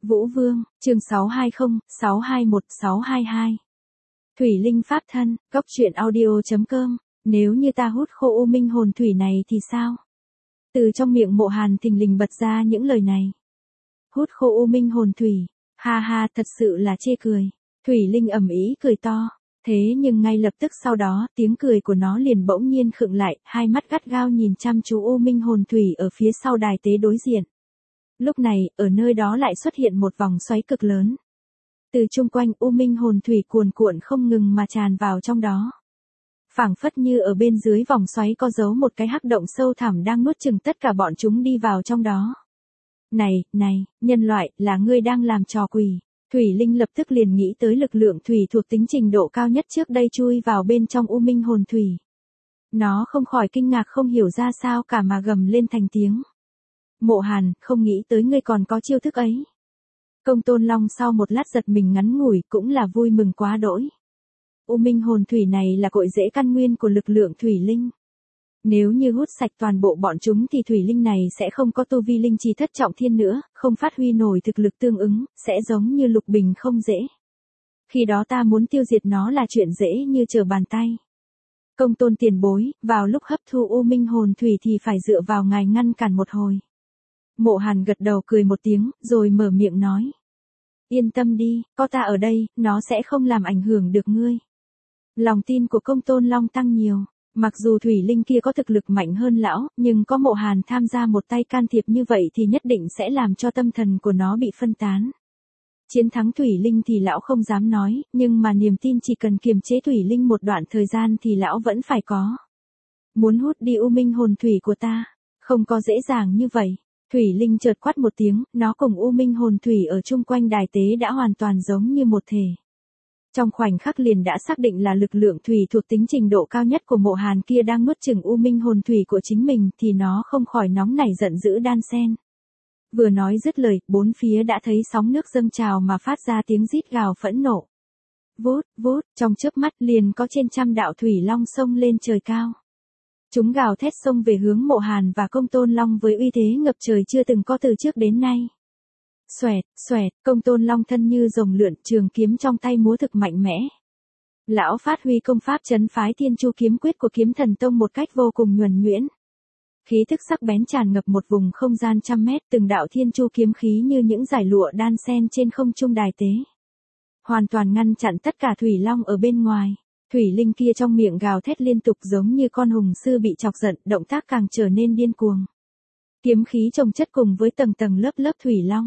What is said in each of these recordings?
Vũ Vương, chương 620, 621, 622. Thủy Linh Pháp Thân, Góc Truyện Audio.com. Nếu như ta hút khô u minh hồn thủy này thì sao? Từ trong miệng Mộ Hàn thình lình bật ra những lời này. Hút khô u minh hồn thủy, ha ha, thật sự là chê cười. Thủy Linh ầm ĩ cười to, thế nhưng ngay lập tức sau đó, tiếng cười của nó liền bỗng nhiên khựng lại, hai mắt gắt gao nhìn chăm chú u minh hồn thủy ở phía sau đài tế đối diện. Lúc này, ở nơi đó lại xuất hiện một vòng xoáy cực lớn. Từ chung quanh u minh hồn thủy cuồn cuộn không ngừng mà tràn vào trong đó. Phảng phất như ở bên dưới vòng xoáy có giấu một cái hắc động sâu thẳm đang nuốt chửng tất cả bọn chúng đi vào trong đó. Này, nhân loại, là ngươi đang làm trò quỷ. Thủy Linh lập tức liền nghĩ tới lực lượng thủy thuộc tính trình độ cao nhất trước đây chui vào bên trong u minh hồn thủy. Nó không khỏi kinh ngạc không hiểu ra sao cả mà gầm lên thành tiếng. Mộ Hàn, không nghĩ tới ngươi còn có chiêu thức ấy. Công Tôn Long sau một lát giật mình ngắn ngủi cũng là vui mừng quá đỗi. U minh hồn thủy này là cội rễ căn nguyên của lực lượng Thủy Linh. Nếu như hút sạch toàn bộ bọn chúng thì Thủy Linh này sẽ không có tu vi linh chi thất trọng thiên nữa, không phát huy nổi thực lực tương ứng, sẽ giống như Lục Bình không dễ. Khi đó ta muốn tiêu diệt nó là chuyện dễ như trở bàn tay. Công Tôn tiền bối, vào lúc hấp thu u minh hồn thủy thì phải dựa vào ngài ngăn cản một hồi. Mộ Hàn gật đầu cười một tiếng, rồi mở miệng nói. Yên tâm đi, có ta ở đây, nó sẽ không làm ảnh hưởng được ngươi. Lòng tin của Công Tôn Long tăng nhiều. Mặc dù Thủy Linh kia có thực lực mạnh hơn lão, nhưng có Mộ Hàn tham gia một tay can thiệp như vậy thì nhất định sẽ làm cho tâm thần của nó bị phân tán. Chiến thắng Thủy Linh thì lão không dám nói, nhưng mà niềm tin chỉ cần kiềm chế Thủy Linh một đoạn thời gian thì lão vẫn phải có. Muốn hút đi u minh hồn thủy của ta, không có dễ dàng như vậy. Thủy Linh chợt quát một tiếng, nó cùng u minh hồn thủy ở chung quanh đài tế đã hoàn toàn giống như một thể. Trong khoảnh khắc liền đã xác định là lực lượng thủy thuộc tính trình độ cao nhất của Mộ Hàn kia đang nuốt chửng u minh hồn thủy của chính mình thì nó không khỏi nóng nảy giận dữ đan sen. Vừa nói dứt lời, bốn phía đã thấy sóng nước dâng trào mà phát ra tiếng rít gào phẫn nộ. Vút, trong chớp mắt liền có trên trăm đạo thủy long xông lên trời cao. Chúng gào thét xông về hướng Mộ Hàn và Công Tôn Long với uy thế ngập trời chưa từng có từ trước đến nay. Xoẹt, Công Tôn Long thân như rồng lượn, trường kiếm trong tay múa thực mạnh mẽ. Lão phát huy công pháp trấn phái Thiên Chu kiếm quyết của Kiếm Thần Tông một cách vô cùng nhuần nhuyễn. Khí thức sắc bén tràn ngập một vùng không gian trăm mét, từng đạo Thiên Chu kiếm khí như những dải lụa đan xen trên không trung đài tế. Hoàn toàn ngăn chặn tất cả thủy long ở bên ngoài. Thủy Linh kia trong miệng gào thét liên tục giống như con hùng sư bị chọc giận, động tác càng trở nên điên cuồng. Kiếm khí chồng chất cùng với tầng tầng lớp lớp thủy long.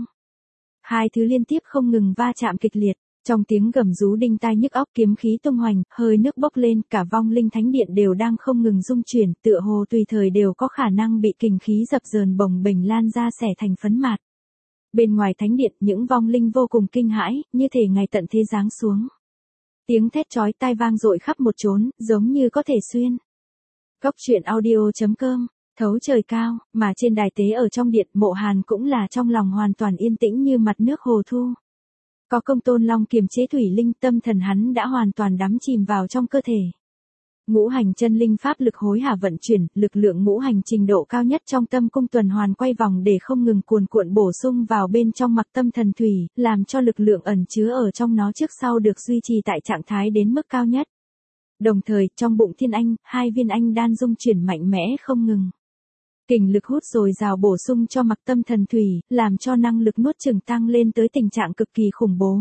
Hai thứ liên tiếp không ngừng va chạm kịch liệt, trong tiếng gầm rú đinh tai nhức óc, kiếm khí tung hoành, hơi nước bốc lên, cả vong linh thánh điện đều đang không ngừng rung chuyển, tựa hồ tùy thời đều có khả năng bị kình khí dập dờn bồng bềnh lan ra xẻ thành phấn mạt. Bên ngoài thánh điện, những vong linh vô cùng kinh hãi, như thể ngày tận thế giáng xuống. Tiếng thét chói tai vang dội khắp một chốn, giống như có thể xuyên. Góc Truyện Audio.com. Thấu trời cao, mà trên đài tế ở trong điện Mộ Hàn cũng là trong lòng hoàn toàn yên tĩnh như mặt nước hồ thu. Có Công Tôn Long kiềm chế Thủy Linh, tâm thần hắn đã hoàn toàn đắm chìm vào trong cơ thể. Ngũ hành chân linh pháp lực hối hả vận chuyển, lực lượng ngũ hành trình độ cao nhất trong tâm cung tuần hoàn quay vòng để không ngừng cuồn cuộn bổ sung vào bên trong mặc tâm thần thủy, làm cho lực lượng ẩn chứa ở trong nó trước sau được duy trì tại trạng thái đến mức cao nhất. Đồng thời, trong bụng Thiên Anh, hai viên anh đan dung chuyển mạnh mẽ không ngừng. Kình lực hút dồi dào bổ sung cho mặc tâm thần thủy, làm cho năng lực nuốt chửng tăng lên tới tình trạng cực kỳ khủng bố.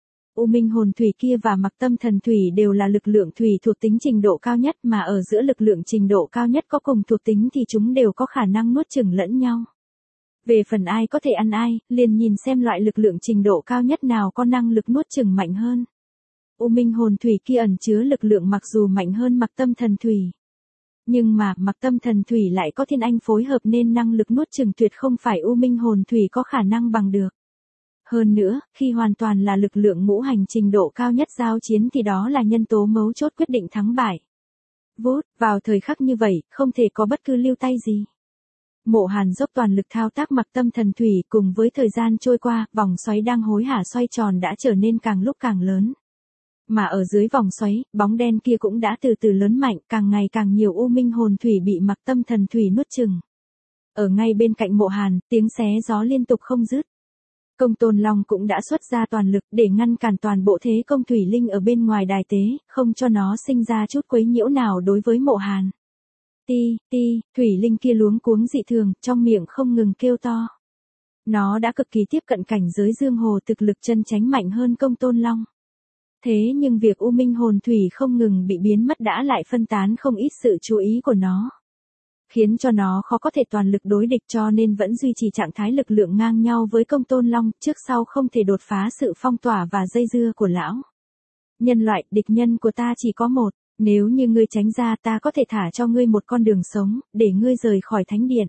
U minh hồn thủy kia và mặc tâm thần thủy đều là lực lượng thủy thuộc tính trình độ cao nhất, mà ở giữa lực lượng trình độ cao nhất có cùng thuộc tính thì chúng đều có khả năng nuốt chửng lẫn nhau. Về phần ai có thể ăn ai, liền nhìn xem loại lực lượng trình độ cao nhất nào có năng lực nuốt chửng mạnh hơn. U minh hồn thủy kia ẩn chứa lực lượng mặc dù mạnh hơn mặc tâm thần thủy. Nhưng mà, mặc tâm thần thủy lại có Thiên Anh phối hợp nên năng lực nuốt chửng tuyệt không phải u minh hồn thủy có khả năng bằng được. Hơn nữa, khi hoàn toàn là lực lượng ngũ hành trình độ cao nhất giao chiến thì đó là nhân tố mấu chốt quyết định thắng bại. Vào thời khắc như vậy, không thể có bất cứ lưu tay gì. Mộ Hàn dốc toàn lực thao tác mặc tâm thần thủy, cùng với thời gian trôi qua, vòng xoáy đang hối hả xoay tròn đã trở nên càng lúc càng lớn. Mà ở dưới vòng xoáy, bóng đen kia cũng đã từ từ lớn mạnh, càng ngày càng nhiều u minh hồn thủy bị mặc tâm thần thủy nuốt chửng. Ở ngay bên cạnh Mộ Hàn, tiếng xé gió liên tục không dứt. Công Tôn Long cũng đã xuất ra toàn lực để ngăn cản toàn bộ thế công thủy linh ở bên ngoài đài tế, không cho nó sinh ra chút quấy nhiễu nào đối với Mộ Hàn. Ti, thủy linh kia luống cuống dị thường, trong miệng không ngừng kêu to. Nó đã cực kỳ tiếp cận cảnh giới dương hồ, thực lực chân chánh mạnh hơn Công Tôn Long. Thế nhưng việc U Minh hồn thủy không ngừng bị biến mất đã lại phân tán không ít sự chú ý của nó, khiến cho nó khó có thể toàn lực đối địch, cho nên vẫn duy trì trạng thái lực lượng ngang nhau với Công Tôn Long, trước sau không thể đột phá sự phong tỏa và dây dưa của lão. Nhân loại, địch nhân của ta chỉ có một, nếu như ngươi tránh ra ta có thể thả cho ngươi một con đường sống, để ngươi rời khỏi thánh điện.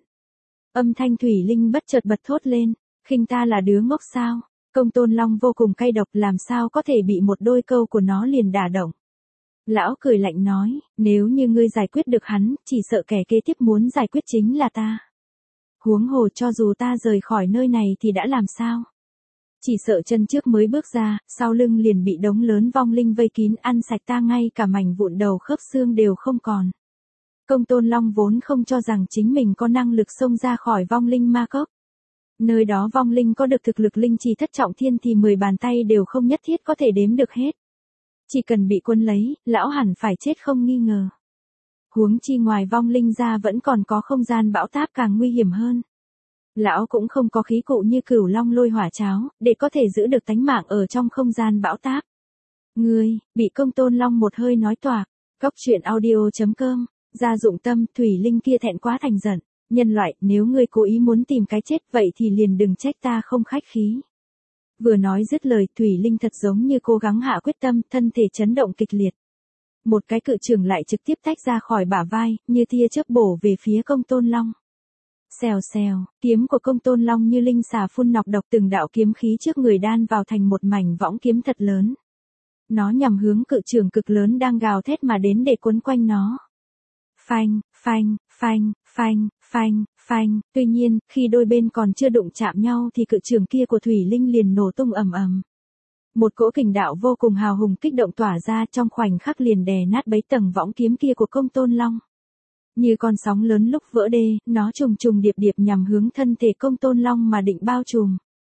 Âm thanh thủy linh bất chợt bật thốt lên, khinh ta là đứa ngốc sao? Công Tôn Long vô cùng cay độc, làm sao có thể bị một đôi câu của nó liền đả động. Lão cười lạnh nói, nếu như ngươi giải quyết được hắn, chỉ sợ kẻ kế tiếp muốn giải quyết chính là ta. Huống hồ cho dù ta rời khỏi nơi này thì đã làm sao? Chỉ sợ chân trước mới bước ra, sau lưng liền bị đống lớn vong linh vây kín ăn sạch ta, ngay cả mảnh vụn đầu khớp xương đều không còn. Công Tôn Long vốn không cho rằng chính mình có năng lực xông ra khỏi vong linh ma cốc. Nơi đó vong linh có được thực lực linh trì thất trọng thiên thì 10 bàn tay đều không nhất thiết có thể đếm được hết. Chỉ cần bị quân lấy, lão hẳn phải chết không nghi ngờ. Huống chi ngoài vong linh ra vẫn còn có không gian bão táp càng nguy hiểm hơn. Lão cũng không có khí cụ như Cửu Long Lôi Hỏa Cháo, để có thể giữ được tánh mạng ở trong không gian bão táp. Ngươi, bị Công Tôn Long một hơi nói toạc. Cóc truyện audio.com, gia dụng tâm, thủy linh kia thẹn quá thành giận. Nhân loại, nếu ngươi cố ý muốn tìm cái chết vậy thì liền đừng trách ta không khách khí. Vừa nói dứt lời, thủy linh thật giống như cố gắng hạ quyết tâm, thân thể chấn động kịch liệt. Một cái cự trường lại trực tiếp tách ra khỏi bả vai, như tia chớp bổ về phía Công Tôn Long. Xèo xèo, kiếm của Công Tôn Long như linh xà phun nọc độc, từng đạo kiếm khí trước người đan vào thành một mảnh võng kiếm thật lớn. Nó nhằm hướng cự trường cực lớn đang gào thét mà đến để quấn quanh nó. Phanh, phanh, phanh, phanh, phanh, phanh. Tuy nhiên, khi đôi bên còn chưa đụng chạm nhau thì cự trường kia của thủy linh liền nổ tung ầm ầm. Một cỗ kình đạo vô cùng hào hùng kích động tỏa ra, trong khoảnh khắc liền đè nát bấy tầng võng kiếm kia của Công Tôn Long. Như con sóng lớn lúc vỡ đê, nó trùng trùng điệp điệp nhằm hướng thân thể Công Tôn Long mà định bao trùm.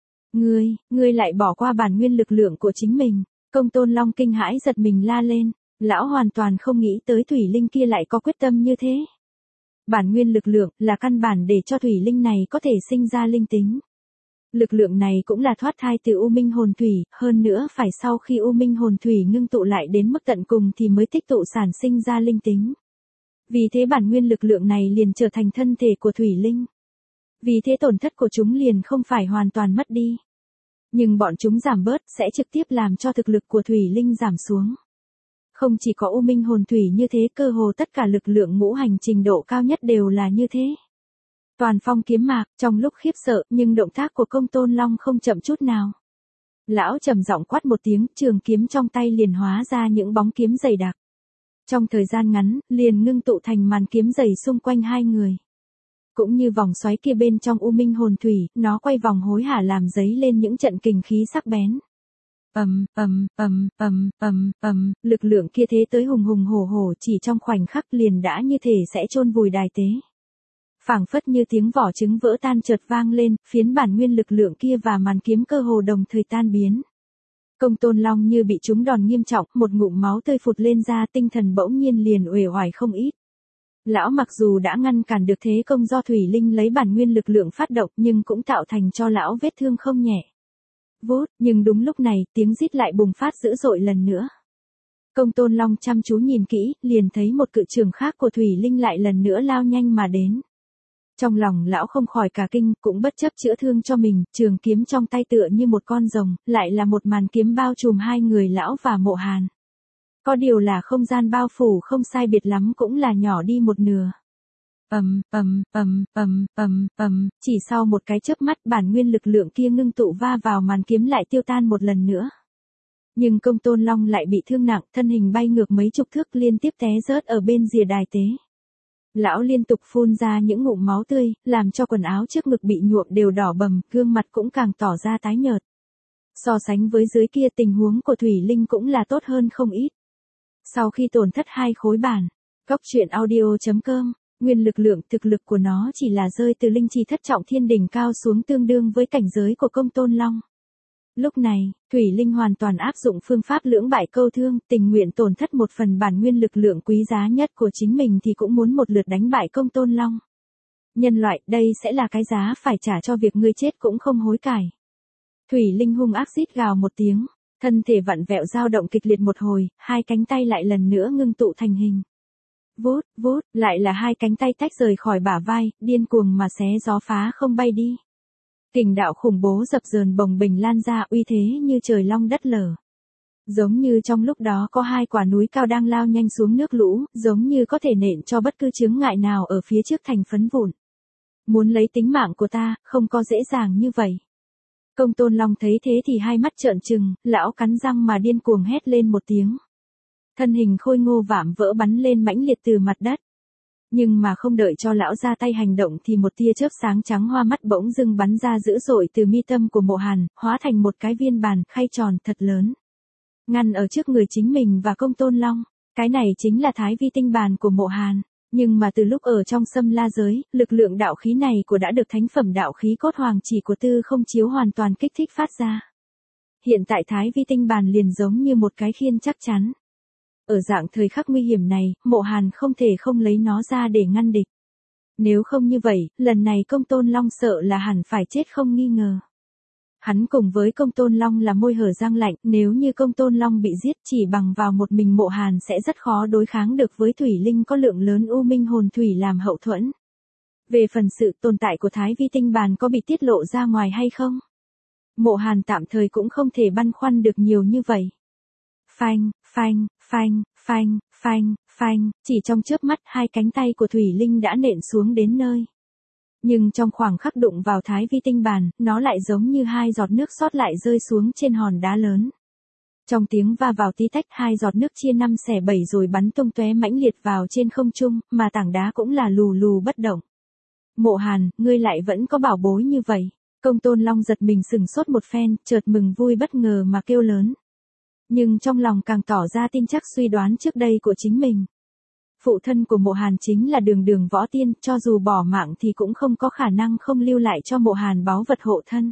Ngươi lại bỏ qua bản nguyên lực lượng của chính mình. Công Tôn Long kinh hãi giật mình la lên. Lão hoàn toàn không nghĩ tới thủy linh kia lại có quyết tâm như thế. Bản nguyên lực lượng là căn bản để cho thủy linh này có thể sinh ra linh tính. Lực lượng này cũng là thoát thai từ U Minh hồn thủy, hơn nữa phải sau khi U Minh hồn thủy ngưng tụ lại đến mức tận cùng thì mới tích tụ sản sinh ra linh tính. Vì thế bản nguyên lực lượng này liền trở thành thân thể của thủy linh. Vì thế tổn thất của chúng liền không phải hoàn toàn mất đi. Nhưng bọn chúng giảm bớt sẽ trực tiếp làm cho thực lực của thủy linh giảm xuống. Không chỉ có U Minh hồn thủy như thế, cơ hồ tất cả lực lượng ngũ hành trình độ cao nhất đều là như thế. Toàn phong kiếm mạc, trong lúc khiếp sợ, nhưng động tác của Công Tôn Long không chậm chút nào. Lão trầm giọng quát một tiếng, trường kiếm trong tay liền hóa ra những bóng kiếm dày đặc. Trong thời gian ngắn, liền ngưng tụ thành màn kiếm dày xung quanh hai người. Cũng như vòng xoáy kia bên trong U Minh hồn thủy, nó quay vòng hối hả làm dấy lên những trận kình khí sắc bén. Lực lượng kia thế tới hùng hùng hổ hổ, chỉ trong khoảnh khắc liền đã như thể sẽ chôn vùi đài tế. Phảng phất như tiếng vỏ trứng vỡ tan chợt vang lên, phiến bản nguyên lực lượng kia và màn kiếm cơ hồ đồng thời tan biến. Công Tôn Long như bị trúng đòn nghiêm trọng, một ngụm máu tươi phụt lên ra, tinh thần bỗng nhiên liền uể oải không ít. Lão mặc dù đã ngăn cản được thế công do thủy linh lấy bản nguyên lực lượng phát động, nhưng cũng tạo thành cho lão vết thương không nhẹ. Vút, nhưng đúng lúc này, tiếng rít lại bùng phát dữ dội lần nữa. Công Tôn Long chăm chú nhìn kỹ, liền thấy một cự trường khác của thủy linh lại lần nữa lao nhanh mà đến. Trong lòng lão không khỏi cả kinh, cũng bất chấp chữa thương cho mình, trường kiếm trong tay tựa như một con rồng, lại là một màn kiếm bao trùm hai người lão và Mộ Hàn. Có điều là không gian bao phủ không sai biệt lắm cũng là nhỏ đi một nửa. Chỉ sau một cái chớp mắt, bản nguyên lực lượng kia ngưng tụ va vào màn kiếm lại tiêu tan một lần nữa. Nhưng Công Tôn Long lại bị thương nặng, thân hình bay ngược mấy chục thước liên tiếp té rớt ở bên rìa đài tế. Lão liên tục phun ra những ngụm máu tươi, làm cho quần áo trước ngực bị nhuộm đều đỏ bầm, gương mặt cũng càng tỏ ra tái nhợt. So sánh với dưới kia, tình huống của thủy linh cũng là tốt hơn không ít. Sau khi tổn thất 2 khối bản, cóc truyện audio.com Nguyên lực lượng thực lực của nó chỉ là rơi từ linh chi thất trọng thiên đỉnh cao xuống tương đương với cảnh giới của Công Tôn Long. Lúc này, Thủy Linh hoàn toàn áp dụng phương pháp lưỡng bại câu thương, tình nguyện tổn thất một phần bản nguyên lực lượng quý giá nhất của chính mình thì cũng muốn một lượt đánh bại Công Tôn Long. Nhân loại, đây sẽ là cái giá phải trả cho việc ngươi chết cũng không hối cải. Thủy Linh hung ác rít gào một tiếng, thân thể vặn vẹo dao động kịch liệt một hồi, hai cánh tay lại lần nữa ngưng tụ thành hình. Vút, vút, lại là hai cánh tay tách rời khỏi bả vai, điên cuồng mà xé gió phá không bay đi. Kình đạo khủng bố dập dờn bồng bềnh lan ra, uy thế như trời long đất lở. Giống như trong lúc đó có hai quả núi cao đang lao nhanh xuống nước lũ, giống như có thể nện cho bất cứ chướng ngại nào ở phía trước thành phấn vụn. Muốn lấy tính mạng của ta, không có dễ dàng như vậy. Công Tôn Long thấy thế thì hai mắt trợn trừng, lão cắn răng mà điên cuồng hét lên một tiếng. Thân hình khôi ngô vạm vỡ bắn lên mãnh liệt từ mặt đất. Nhưng mà không đợi cho lão ra tay hành động thì một tia chớp sáng trắng hoa mắt bỗng dưng bắn ra dữ dội từ mi tâm của Mộ Hàn, hóa thành một cái viên bàn khay tròn thật lớn. Ngăn ở trước người chính mình và Công Tôn Long, cái này chính là Thái Vi tinh bàn của Mộ Hàn. Nhưng mà từ lúc ở trong Xâm La giới, lực lượng đạo khí này của đã được thánh phẩm đạo khí cốt hoàng chỉ của Tư Không Chiếu hoàn toàn kích thích phát ra. Hiện tại Thái Vi tinh bàn liền giống như một cái khiên chắc chắn. Ở dạng thời khắc nguy hiểm này, Mộ Hàn không thể không lấy nó ra để ngăn địch. Nếu không như vậy, lần này Công Tôn Long sợ là hẳn phải chết không nghi ngờ. Hắn cùng với Công Tôn Long là môi hở răng lạnh, nếu như Công Tôn Long bị giết chỉ bằng vào một mình Mộ Hàn sẽ rất khó đối kháng được với Thủy Linh có lượng lớn u minh hồn thủy làm hậu thuẫn. Về phần sự tồn tại của Thái Vi tinh bàn có bị tiết lộ ra ngoài hay không? Mộ Hàn tạm thời cũng không thể băn khoăn được nhiều như vậy. Phanh, phanh, phanh, phanh, phanh, phanh, chỉ trong chớp mắt hai cánh tay của Thủy Linh đã nện xuống đến nơi. Nhưng trong khoảng khắc đụng vào Thái Vi tinh bàn, nó lại giống như hai giọt nước sót lại rơi xuống trên hòn đá lớn. Trong tiếng va vào tí tách hai giọt nước chia 5 xẻ 7 rồi bắn tung tóe mãnh liệt vào trên không trung, mà tảng đá cũng là lù lù bất động. Mộ Hàn, ngươi lại vẫn có bảo bối như vậy. Công Tôn Long giật mình sừng sốt một phen, chợt mừng vui bất ngờ mà kêu lớn. Nhưng trong lòng càng tỏ ra tin chắc suy đoán trước đây của chính mình. Phụ thân của Mộ Hàn chính là Đường Đường võ tiên, cho dù bỏ mạng thì cũng không có khả năng không lưu lại cho Mộ Hàn báu vật hộ thân.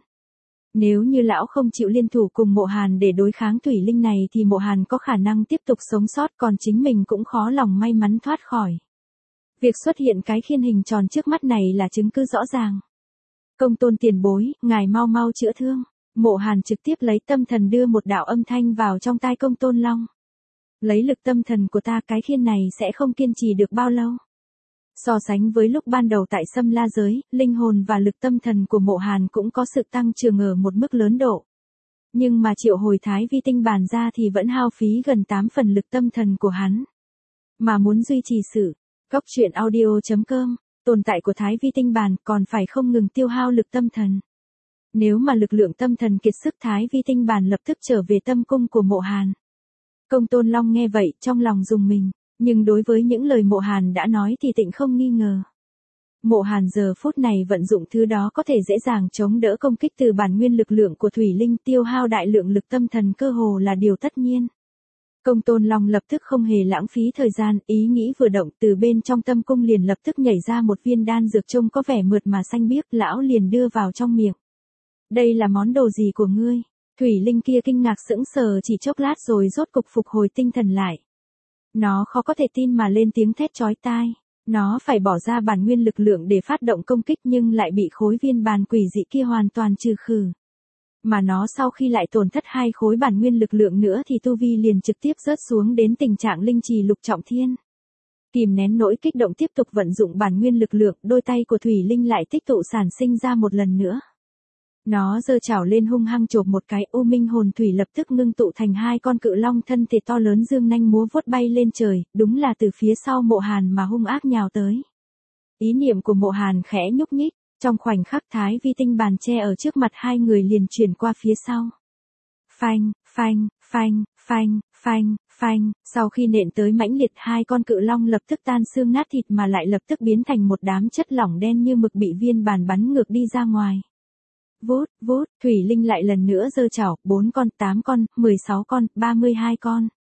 Nếu như lão không chịu liên thủ cùng Mộ Hàn để đối kháng Thủy Linh này thì Mộ Hàn có khả năng tiếp tục sống sót, còn chính mình cũng khó lòng may mắn thoát khỏi. Việc xuất hiện cái khiên hình tròn trước mắt này là chứng cứ rõ ràng. Công Tôn tiền bối, ngài mau mau chữa thương. Mộ Hàn trực tiếp lấy tâm thần đưa một đạo âm thanh vào trong tai Công Tôn Long. Lấy lực tâm thần của ta, cái khiên này sẽ không kiên trì được bao lâu. So sánh với lúc ban đầu tại Xâm La giới, linh hồn và lực tâm thần của Mộ Hàn cũng có sự tăng trưởng ở một mức lớn độ. Nhưng mà triệu hồi Thái Vi tinh bàn ra thì vẫn hao phí gần 8 phần lực tâm thần của hắn. Mà muốn duy trì sự góc truyện audio.com, tồn tại của Thái Vi tinh bàn còn phải không ngừng tiêu hao lực tâm thần. Nếu mà lực lượng tâm thần kiệt sức, Thái Vi tinh bàn lập tức trở về tâm cung của Mộ Hàn. Công Tôn Long nghe vậy, trong lòng rùng mình, nhưng đối với những lời Mộ Hàn đã nói thì tịnh không nghi ngờ. Mộ Hàn giờ phút này vận dụng thứ đó có thể dễ dàng chống đỡ công kích từ bản nguyên lực lượng của Thủy Linh, tiêu hao đại lượng lực tâm thần cơ hồ là điều tất nhiên. Công Tôn Long lập tức không hề lãng phí thời gian, ý nghĩ vừa động, từ bên trong tâm cung liền lập tức nhảy ra một viên đan dược trông có vẻ mượt mà xanh biếc, lão liền đưa vào trong miệng. Đây là món đồ gì của ngươi? Thủy Linh kia kinh ngạc sững sờ chỉ chốc lát rồi rốt cục phục hồi tinh thần lại. Nó khó có thể tin mà lên tiếng thét chói tai. Nó phải bỏ ra bản nguyên lực lượng để phát động công kích nhưng lại bị khối viên bàn quỷ dị kia hoàn toàn trừ khử. Mà nó sau khi lại tổn thất 2 khối bản nguyên lực lượng nữa thì tu vi liền trực tiếp rớt xuống đến tình trạng linh trì lục trọng thiên. Kìm nén nỗi kích động tiếp tục vận dụng bản nguyên lực lượng, đôi tay của Thủy Linh lại tích tụ sản sinh ra một lần nữa. Nó giơ chảo lên hung hăng chộp một cái, u minh hồn thủy lập tức ngưng tụ thành 2 con cự long thân thể to lớn dương nanh múa vuốt bay lên trời, đúng là từ phía sau Mộ Hàn mà hung ác nhào tới. Ý niệm của Mộ Hàn khẽ nhúc nhích, trong khoảnh khắc Thái Vi tinh bàn che ở trước mặt hai người liền chuyển qua phía sau. Phanh, phanh, phanh, phanh, phanh, phanh, sau khi nện tới mãnh liệt, 2 con cự long lập tức tan xương nát thịt mà lại lập tức biến thành một đám chất lỏng đen như mực bị viên bàn bắn ngược đi ra ngoài. Vút, vút, Thủy Linh lại lần nữa giơ chảo, 4 con, 8 con, 16 con, 32 con.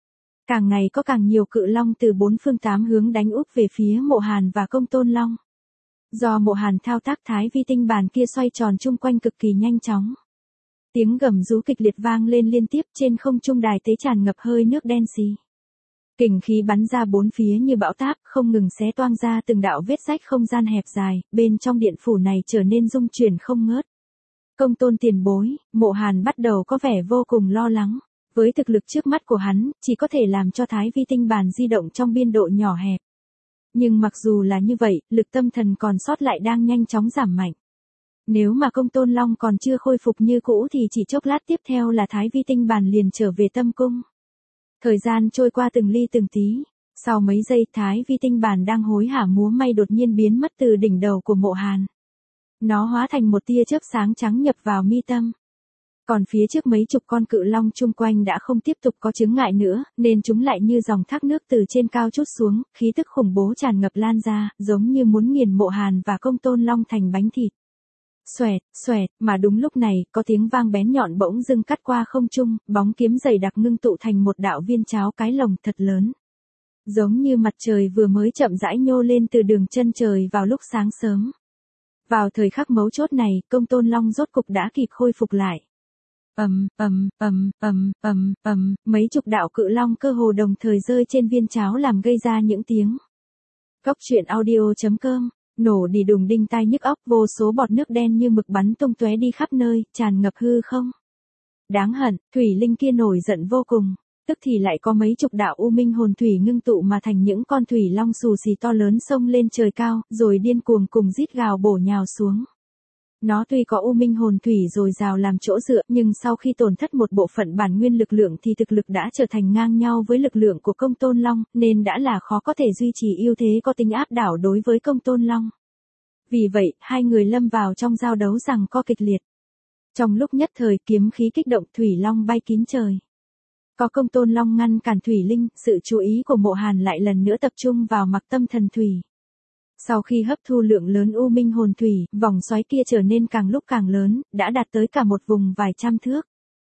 Càng ngày có càng nhiều cự long từ bốn phương tám hướng đánh úp về phía Mộ Hàn và Công Tôn Long. Do Mộ Hàn thao tác thái vi tinh bàn kia xoay tròn chung quanh cực kỳ nhanh chóng. Tiếng gầm rú kịch liệt vang lên liên tiếp, trên không trung đài tế tràn ngập hơi nước đen xì. Kình khí bắn ra bốn phía như bão táp, không ngừng xé toang ra từng đạo vết rách không gian hẹp dài, bên trong điện phủ này trở nên rung chuyển không ngớt. Công Tôn tiền bối, Mộ Hàn bắt đầu có vẻ vô cùng lo lắng. Với thực lực trước mắt của hắn, chỉ có thể làm cho thái vi tinh bàn di động trong biên độ nhỏ hẹp. Nhưng mặc dù là như vậy, lực tâm thần còn sót lại đang nhanh chóng giảm mạnh. Nếu mà Công Tôn Long còn chưa khôi phục như cũ thì chỉ chốc lát tiếp theo là thái vi tinh bàn liền trở về tâm cung. Thời gian trôi qua từng ly từng tí. Sau mấy giây, thái vi tinh bàn đang hối hả múa may đột nhiên biến mất từ đỉnh đầu của Mộ Hàn. Nó hóa thành một tia chớp sáng trắng nhập vào mi tâm. Còn phía trước mấy chục con cự long chung quanh đã không tiếp tục có chướng ngại nữa, nên chúng lại như dòng thác nước từ trên cao trút xuống, khí tức khủng bố tràn ngập lan ra, giống như muốn nghiền Mộ Hàn và Công Tôn Long thành bánh thịt. Xoẹt, xoẹt, mà đúng lúc này, có tiếng vang bén nhọn bỗng dưng cắt qua không trung, bóng kiếm dày đặc ngưng tụ thành một đạo viên cháo cái lồng thật lớn. Giống như mặt trời vừa mới chậm rãi nhô lên từ đường chân trời vào lúc sáng sớm. Vào thời khắc mấu chốt này, Công Tôn Long rốt cục đã kịp khôi phục lại. Mấy chục đạo cự long cơ hồ đồng thời rơi trên viên cháo làm gây ra những tiếng. Cốc truyện audio.com, nổ đi đùng đinh tai nhức óc, vô số bọt nước đen như mực bắn tung tóe đi khắp nơi, tràn ngập hư không. Đáng hận, thủy linh kia nổi giận vô cùng, tức thì lại có mấy chục đạo u minh hồn thủy ngưng tụ mà thành những con thủy long xù xì to lớn xông lên trời cao, rồi điên cuồng cùng rít gào bổ nhào xuống. Nó tuy có u minh hồn thủy dồi dào làm chỗ dựa, nhưng sau khi tổn thất một bộ phận bản nguyên lực lượng thì thực lực đã trở thành ngang nhau với lực lượng của Công Tôn Long, nên đã là khó có thể duy trì ưu thế có tính áp đảo đối với Công Tôn Long. Vì vậy, hai người lâm vào trong giao đấu giằng co kịch liệt. Trong lúc nhất thời kiếm khí kích động, thủy long bay kín trời. Có Công Tôn Long ngăn cản thủy linh, sự chú ý của Mộ Hàn lại lần nữa tập trung vào mặc tâm thần thủy. Sau khi hấp thu lượng lớn u minh hồn thủy, vòng xoáy kia trở nên càng lúc càng lớn, đã đạt tới cả một vùng vài trăm thước.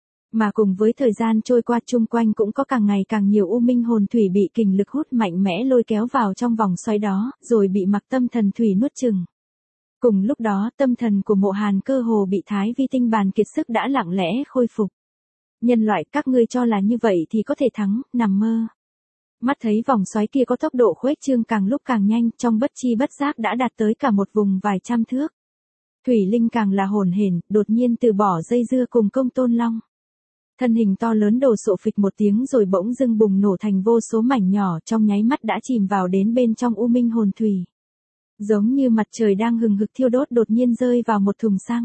Mà cùng với thời gian trôi qua, chung quanh cũng có càng ngày càng nhiều u minh hồn thủy bị kình lực hút mạnh mẽ lôi kéo vào trong vòng xoáy đó, rồi bị mặc tâm thần thủy nuốt chửng. Cùng lúc đó, tâm thần của Mộ Hàn cơ hồ bị thái vi tinh bàn kiệt sức đã lặng lẽ khôi phục. Nhân loại, các ngươi cho là như vậy thì có thể thắng, nằm mơ. Mắt thấy vòng xoáy kia có tốc độ khuếch trương càng lúc càng nhanh, trong bất chi bất giác đã đạt tới cả một vùng vài trăm thước. Thủy linh càng là hồn hển, đột nhiên từ bỏ dây dưa cùng Công Tôn Long. Thân hình to lớn đổ sộ phịch một tiếng rồi bỗng dưng bùng nổ thành vô số mảnh nhỏ, trong nháy mắt đã chìm vào đến bên trong u minh hồn thủy. Giống như mặt trời đang hừng hực thiêu đốt đột nhiên rơi vào một thùng xăng.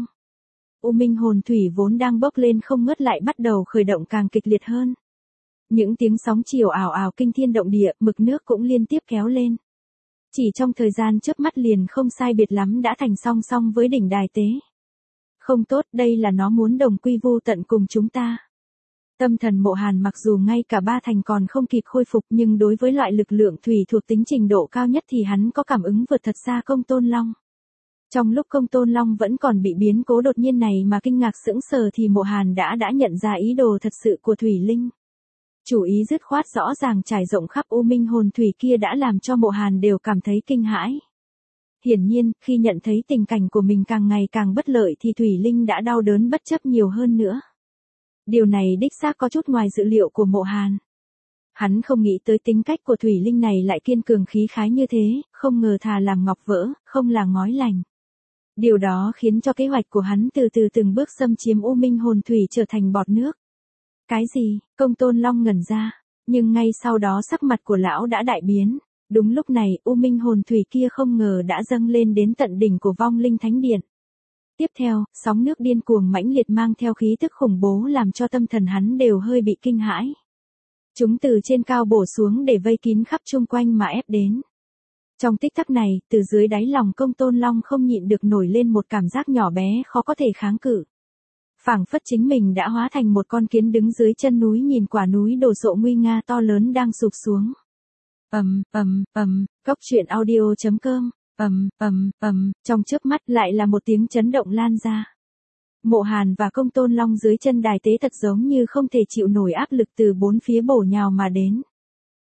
U minh hồn thủy vốn đang bốc lên không ngớt lại bắt đầu khởi động càng kịch liệt hơn. Những tiếng sóng chiều ào ào kinh thiên động địa, mực nước cũng liên tiếp kéo lên. Chỉ trong thời gian chớp mắt liền không sai biệt lắm đã thành song song với đỉnh đài tế. Không tốt, đây là nó muốn đồng quy vu tận cùng chúng ta. Tâm thần Mộ Hàn mặc dù ngay cả ba thành còn không kịp khôi phục, nhưng đối với loại lực lượng thủy thuộc tính trình độ cao nhất thì hắn có cảm ứng vượt thật xa Công Tôn Long. Trong lúc Công Tôn Long vẫn còn bị biến cố đột nhiên này mà kinh ngạc sững sờ thì Mộ Hàn đã nhận ra ý đồ thật sự của thủy linh. Chủ ý dứt khoát rõ ràng trải rộng khắp u minh hồn thủy kia đã làm cho Mộ Hàn đều cảm thấy kinh hãi. Hiển nhiên, khi nhận thấy tình cảnh của mình càng ngày càng bất lợi thì thủy linh đã đau đớn bất chấp nhiều hơn nữa. Điều này đích xác có chút ngoài dự liệu của Mộ Hàn. Hắn không nghĩ tới tính cách của thủy linh này lại kiên cường khí khái như thế, không ngờ thà làm ngọc vỡ, không là ngói lành. Điều đó khiến cho kế hoạch của hắn từ từ từng bước xâm chiếm u minh hồn thủy trở thành bọt nước. Cái gì? Công Tôn Long ngẩn ra, nhưng ngay sau đó sắc mặt của lão đã đại biến. Đúng lúc này, u minh hồn thủy kia không ngờ đã dâng lên đến tận đỉnh của vong linh thánh điện. Tiếp theo, sóng nước điên cuồng mãnh liệt mang theo khí tức khủng bố làm cho tâm thần hắn đều hơi bị kinh hãi. Chúng từ trên cao bổ xuống để vây kín khắp chung quanh mà ép đến. Trong tích tắc này, từ dưới đáy lòng Công Tôn Long không nhịn được nổi lên một cảm giác nhỏ bé khó có thể kháng cự. Phảng phất chính mình đã hóa thành một con kiến đứng dưới chân núi nhìn quả núi đổ sộ nguy nga to lớn đang sụp xuống. Cốc truyện audio.com, trong chớp mắt lại là một tiếng chấn động lan ra. Mộ Hàn và Công Tôn Long dưới chân đài tế thật giống như không thể chịu nổi áp lực từ bốn phía bổ nhào mà đến.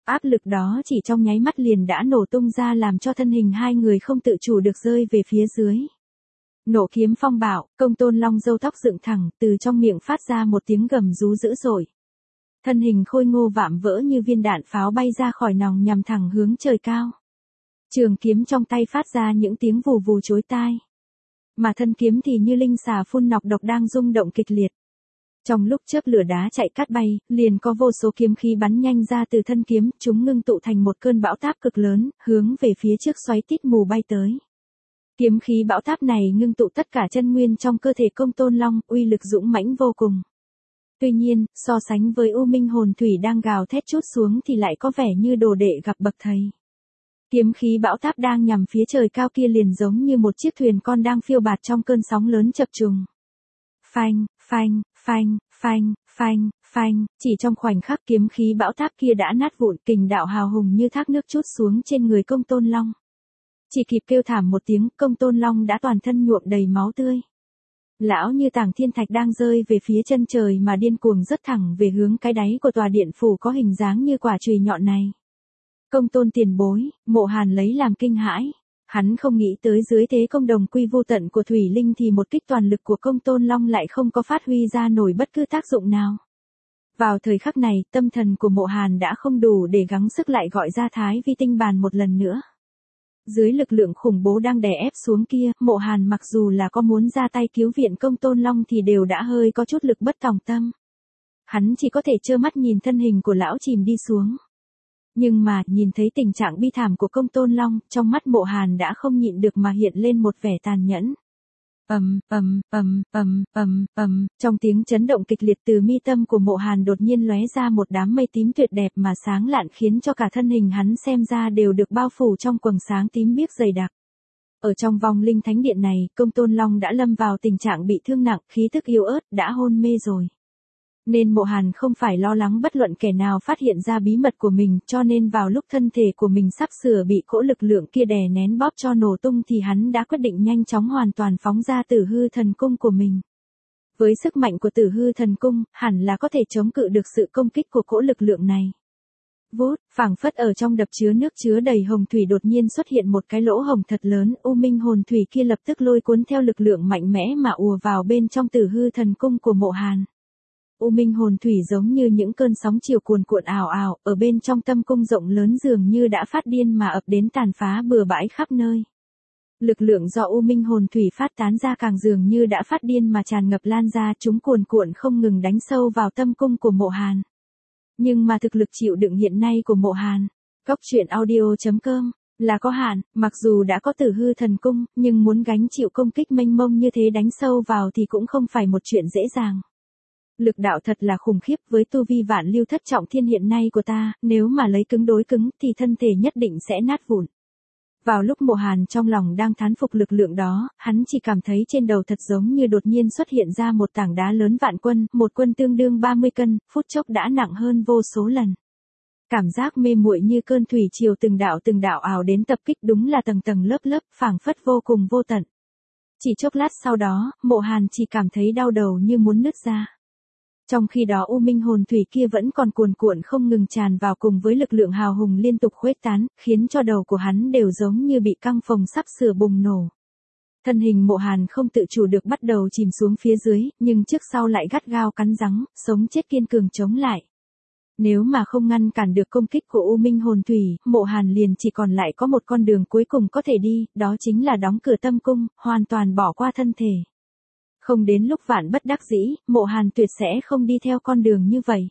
Áp lực đó chỉ trong nháy mắt liền đã nổ tung ra làm cho thân hình hai người không tự chủ được rơi về phía dưới. Nộ kiếm phong bạo, Công Tôn Long râu tóc dựng thẳng, từ trong miệng phát ra một tiếng gầm rú dữ dội. Thân hình khôi ngô vạm vỡ như viên đạn pháo bay ra khỏi nòng nhằm thẳng hướng trời cao. Trường kiếm trong tay phát ra những tiếng vù vù chói tai. Mà thân kiếm thì như linh xà phun nọc độc đang rung động kịch liệt. Trong lúc chớp lửa đá chạy cát bay, liền có vô số kiếm khí bắn nhanh ra từ thân kiếm, chúng ngưng tụ thành một cơn bão táp cực lớn, hướng về phía trước xoáy tít mù bay tới. Kiếm khí bão táp này ngưng tụ tất cả chân nguyên trong cơ thể Công Tôn Long, uy lực dũng mãnh vô cùng. Tuy nhiên, so sánh với U Minh hồn thủy đang gào thét trút xuống thì lại có vẻ như đồ đệ gặp bậc thầy. Kiếm khí bão táp đang nhằm phía trời cao kia liền giống như một chiếc thuyền con đang phiêu bạt trong cơn sóng lớn chập trùng. Phanh, phanh, phanh, phanh, phanh, phanh, chỉ trong khoảnh khắc kiếm khí bão táp kia đã nát vụn, kình đạo hào hùng như thác nước trút xuống trên người Công Tôn Long. Chỉ kịp kêu thảm một tiếng, Công Tôn Long đã toàn thân nhuộm đầy máu tươi. Lão như tảng thiên thạch đang rơi về phía chân trời mà điên cuồng rất thẳng về hướng cái đáy của tòa điện phủ có hình dáng như quả chùy nhọn này. Công Tôn tiền bối, Mộ Hàn lấy làm kinh hãi. Hắn không nghĩ tới dưới thế công đồng quy vô tận của Thủy Linh thì một kích toàn lực của Công Tôn Long lại không có phát huy ra nổi bất cứ tác dụng nào. Vào thời khắc này, tâm thần của Mộ Hàn đã không đủ để gắng sức lại gọi ra Thái Vi tinh bàn một lần nữa. Dưới lực lượng khủng bố đang đè ép xuống kia, Mộ Hàn mặc dù là có muốn ra tay cứu viện Công Tôn Long thì đều đã hơi có chút lực bất tòng tâm. Hắn chỉ có thể trơ mắt nhìn thân hình của lão chìm đi xuống. Nhưng mà, nhìn thấy tình trạng bi thảm của Công Tôn Long, trong mắt Mộ Hàn đã không nhịn được mà hiện lên một vẻ tàn nhẫn. Trong tiếng chấn động kịch liệt từ mi tâm của Mộ Hàn đột nhiên lóe ra một đám mây tím tuyệt đẹp mà sáng lạn khiến cho cả thân hình hắn xem ra đều được bao phủ trong quầng sáng tím biếc dày đặc. Ở trong vòng linh thánh điện này, Công Tôn Long đã lâm vào tình trạng bị thương nặng, khí tức yếu ớt, đã hôn mê rồi. Nên Mộ Hàn không phải lo lắng bất luận kẻ nào phát hiện ra bí mật của mình, cho nên vào lúc thân thể của mình sắp sửa bị cỗ lực lượng kia đè nén bóp cho nổ tung thì hắn đã quyết định nhanh chóng hoàn toàn phóng ra Tử Hư Thần Cung của mình. Với sức mạnh của Tử Hư Thần Cung, hẳn là có thể chống cự được sự công kích của cỗ lực lượng này. Vút, phảng phất ở trong đập chứa nước chứa đầy hồng thủy đột nhiên xuất hiện một cái lỗ hồng thật lớn, U Minh hồn thủy kia lập tức lôi cuốn theo lực lượng mạnh mẽ mà ùa vào bên trong Tử Hư Thần Cung của Mộ Hàn. U Minh hồn thủy giống như những cơn sóng chiều cuồn cuộn ào ào, ở bên trong tâm cung rộng lớn dường như đã phát điên mà ập đến tàn phá bừa bãi khắp nơi. Lực lượng do U Minh hồn thủy phát tán ra càng dường như đã phát điên mà tràn ngập lan ra, chúng cuồn cuộn không ngừng đánh sâu vào tâm cung của Mộ Hàn. Nhưng mà thực lực chịu đựng hiện nay của Mộ Hàn, Goctruyện.audio.com là có hạn, mặc dù đã có Tử Hư Thần Cung, nhưng muốn gánh chịu công kích mênh mông như thế đánh sâu vào thì cũng không phải một chuyện dễ dàng. Lực đạo thật là khủng khiếp, với tu vi vạn lưu thất trọng thiên hiện nay của ta, nếu mà lấy cứng đối cứng thì thân thể nhất định sẽ nát vụn. Vào lúc Mộ Hàn trong lòng đang thán phục lực lượng đó, hắn chỉ cảm thấy trên đầu thật giống như đột nhiên xuất hiện ra một tảng đá lớn vạn quân, một quân tương đương 30 cân, phút chốc đã nặng hơn vô số lần. Cảm giác mê muội như cơn thủy triều từng đạo ảo đến tập kích, đúng là tầng tầng lớp lớp, phảng phất vô cùng vô tận. Chỉ chốc lát sau đó, Mộ Hàn chỉ cảm thấy đau đầu như muốn nứt ra. Trong khi đó U Minh hồn thủy kia vẫn còn cuồn cuộn không ngừng tràn vào cùng với lực lượng hào hùng liên tục khuếch tán, khiến cho đầu của hắn đều giống như bị căng phồng sắp sửa bùng nổ. Thân hình Mộ Hàn không tự chủ được bắt đầu chìm xuống phía dưới, nhưng trước sau lại gắt gao cắn răng, sống chết kiên cường chống lại. Nếu mà không ngăn cản được công kích của U Minh hồn thủy, Mộ Hàn liền chỉ còn lại có một con đường cuối cùng có thể đi, đó chính là đóng cửa tâm cung, hoàn toàn bỏ qua thân thể. Không đến lúc vạn bất đắc dĩ, Mộ Hàn tuyệt sẽ không đi theo con đường như vậy.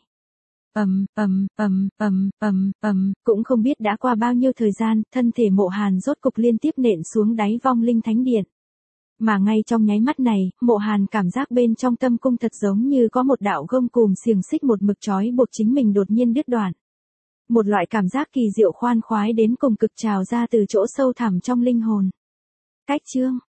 Cũng không biết đã qua bao nhiêu thời gian, thân thể Mộ Hàn rốt cục liên tiếp nện xuống đáy vong linh thánh điện. Mà ngay trong nháy mắt này, Mộ Hàn cảm giác bên trong tâm cung thật giống như có một đạo gông cùm xiềng xích một mực trói buộc chính mình đột nhiên đứt đoạn. Một loại cảm giác kỳ diệu khoan khoái đến cùng cực trào ra từ chỗ sâu thẳm trong linh hồn. Cách chương